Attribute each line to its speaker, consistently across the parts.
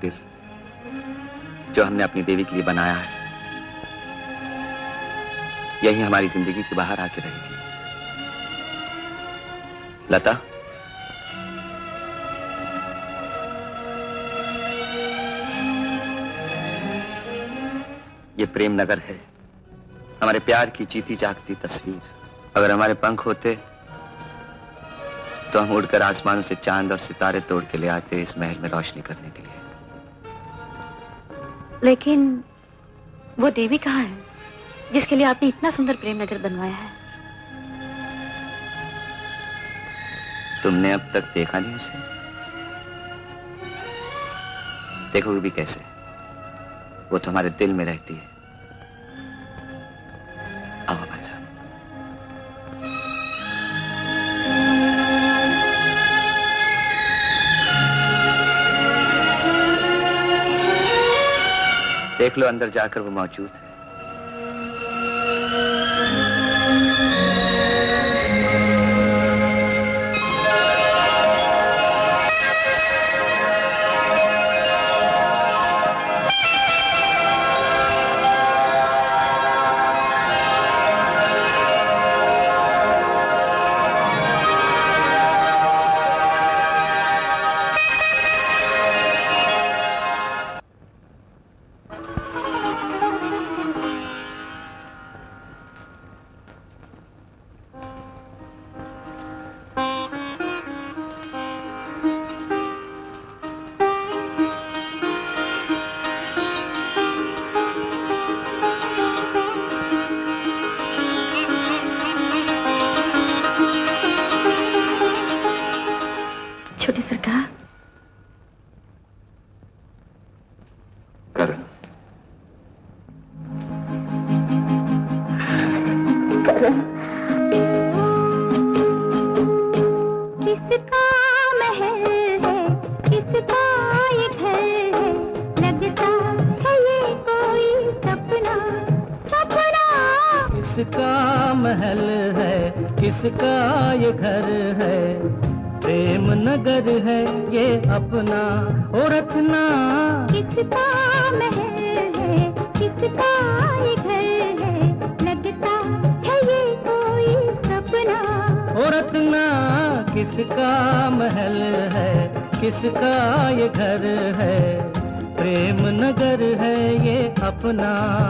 Speaker 1: मंदिर जो हमने अपनी देवी के लिए बनाया है, यही हमारी जिंदगी के बाहर आके रहेगी। लता, ये प्रेम नगर है, हमारे प्यार की जीती जागती तस्वीर। अगर हमारे पंख होते तो हम उड़कर आसमानों से चांद और सितारे तोड़ के ले आते इस महल में रोशनी करने के लिए।
Speaker 2: लेकिन वो देवी कहाँ है जिसके लिए आपने इतना सुंदर प्रेम नगर बनवाया है?
Speaker 1: तुमने अब तक देखा नहीं उसे? देखोगे भी कैसे, वो तो हमारे दिल में रहती है। आओ हमारे साथ। देख लो, अंदर जाकर वो मौजूद है।
Speaker 2: छोटी सरकार,
Speaker 1: करण,
Speaker 3: किसका महल है, किसका ये घर है, लगता है ये कोई सपना सपना।
Speaker 4: किसका महल है, किसका ये घर है, प्रेम नगर है ये अपना ओ रखना।
Speaker 3: किसका महल है, किसका ये घर है, लगता है ये कोई सपना
Speaker 4: ओ रखना। किसका महल है, किसका ये घर है, प्रेम नगर है ये अपना।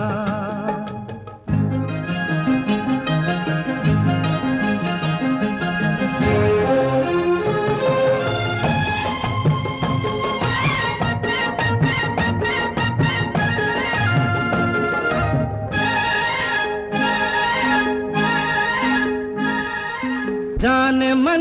Speaker 4: जाने मन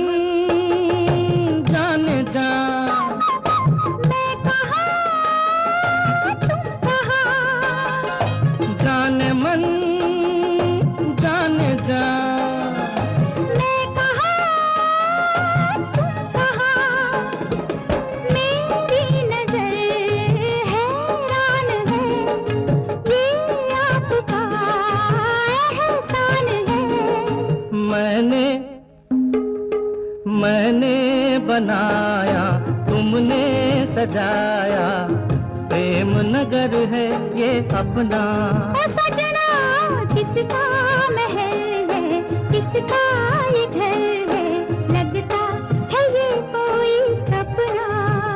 Speaker 4: जाने जान,
Speaker 3: मैं कहाँ तुम कहाँ,
Speaker 4: जाने मन जाने जान,
Speaker 3: मैं कहाँ तुम कहाँ, मेरी नजर हैरान है, ये आपका एहसान है।
Speaker 4: मैंने बनाया, तुमने सजाया, प्रेम नगर है ये अपना।
Speaker 3: ओ सजना, किसका महल है, किसका ये घर है, लगता है ये कोई सपना।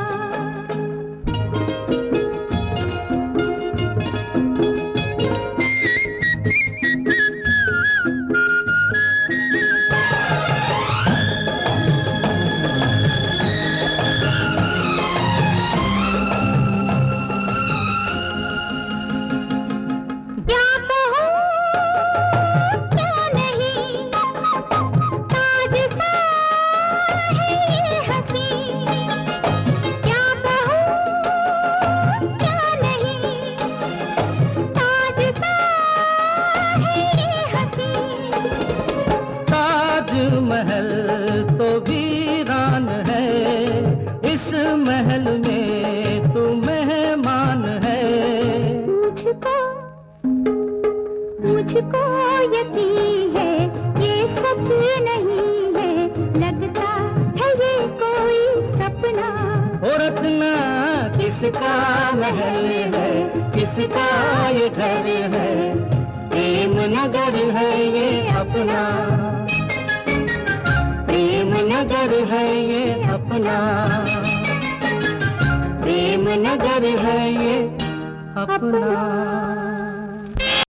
Speaker 4: महल तो वीरान है, इस महल में तू मेहमान है।
Speaker 3: मुझको यकीन है ये सच नहीं है, लगता है ये कोई सपना।
Speaker 4: और रखना किसका महल है, किसका ये घर है, प्रेम नगर है ये अपना, प्रेम नगर है ये अपना, प्रेम नगर है ये अपना।